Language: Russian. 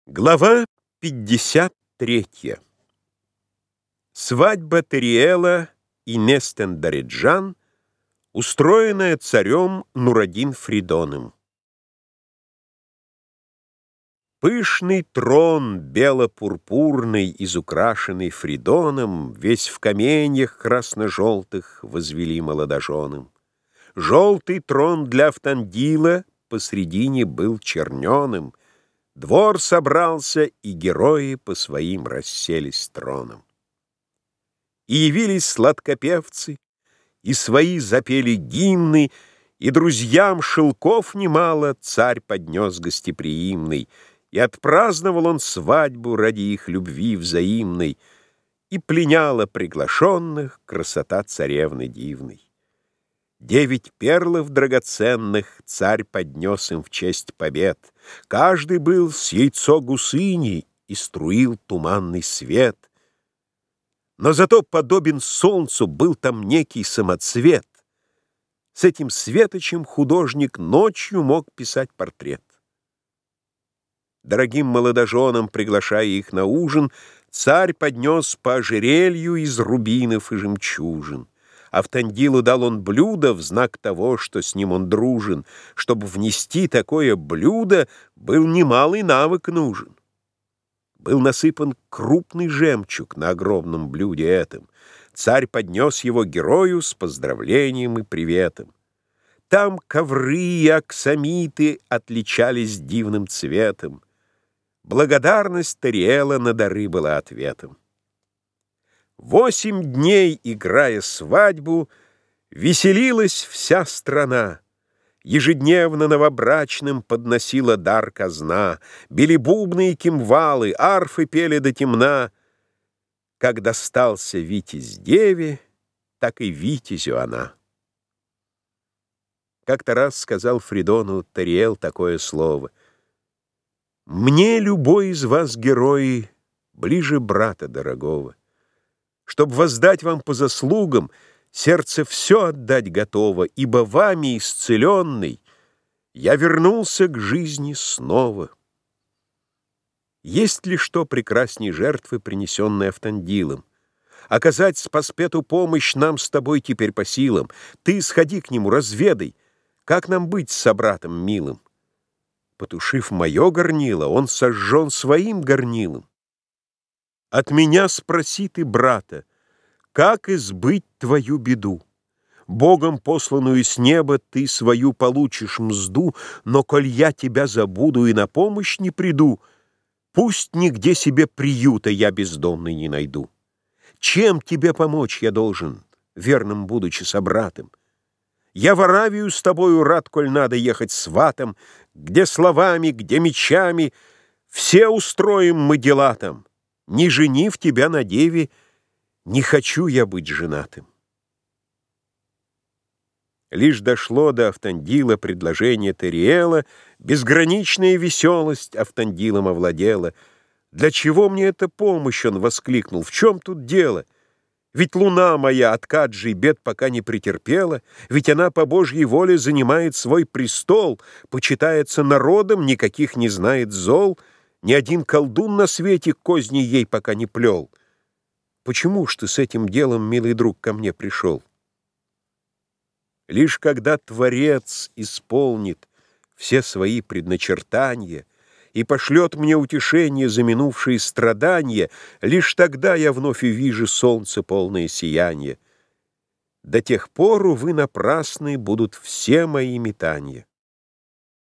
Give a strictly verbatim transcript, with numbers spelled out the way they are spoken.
Глава пятьдесят третья. Свадьба Териэла и Нестендариджан, устроенная царем Нурадин Фридоном. Пышный трон бело-пурпурный, изукрашенный Фридоном, весь в каменьях красно-желтых возвели молодоженым. Желтый трон для Автандила посредине был черненым. Двор собрался, и герои по своим расселись троном. И явились сладкопевцы, и свои запели гимны, и друзьям шелков немало царь поднес гостеприимный, и отпраздновал он свадьбу ради их любви взаимной, и пленяла приглашенных красота царевны дивной. Девять перлов драгоценных царь поднес им в честь побед. Каждый был с яйцо гусыни и струил туманный свет. Но зато подобен солнцу был там некий самоцвет. С этим светочем художник ночью мог писать портрет. Дорогим молодоженам, приглашая их на ужин, царь поднес по ожерелью из рубинов и жемчужин. Автандилу дал он блюдо в знак того, что с ним он дружен. Чтобы внести такое блюдо, был немалый навык нужен. Был насыпан крупный жемчуг на огромном блюде этом. Царь поднес его герою с поздравлением и приветом. Там ковры и аксамиты отличались дивным цветом. Благодарность Териэла на дары была ответом. Восемь дней, играя свадьбу, веселилась вся страна. Ежедневно новобрачным подносила дар казна. Били бубны и кимвалы, арфы пели до темна. Как достался витязь деве, так и витязю она. Как-то раз сказал Фридону Териэл такое слово: «Мне любой из вас, герои, ближе брата дорогого. Чтоб воздать вам по заслугам, сердце все отдать готово, ибо вами исцеленный я вернулся к жизни снова». Есть ли что прекрасней жертвы, принесенной Автандилом? Оказать спаспету помощь нам с тобой теперь по силам. Ты сходи к нему, разведай, как нам быть с собратом милым. Потушив мое горнило, он сожжен своим горнилом. От меня спроси ты, брата, как избыть твою беду? Богом посланную с неба ты свою получишь мзду, но коль я тебя забуду и на помощь не приду, пусть нигде себе приюта я бездомный не найду. Чем тебе помочь я должен, верным будучи собратом? Я в Аравию с тобою рад, коль надо ехать сватом, где словами, где мечами, все устроим мы дела там. Не женив тебя на деве, не хочу я быть женатым. Лишь дошло до Автандила предложение Териэла, безграничная веселость Автандилом овладела. «Для чего мне эта помощь?» — он воскликнул. «В чем тут дело? Ведь луна моя от Каджи бед пока не претерпела, ведь она по Божьей воле занимает свой престол, почитается народом, никаких не знает зол, ни один колдун на свете козни ей пока не плел. Почему ж ты с этим делом, милый друг, ко мне пришел? Лишь когда Творец исполнит все свои предначертания и пошлет мне утешение за минувшие страдания, лишь тогда я вновь увижу солнце полное сияние. До тех пор, увы, напрасны будут все мои метания».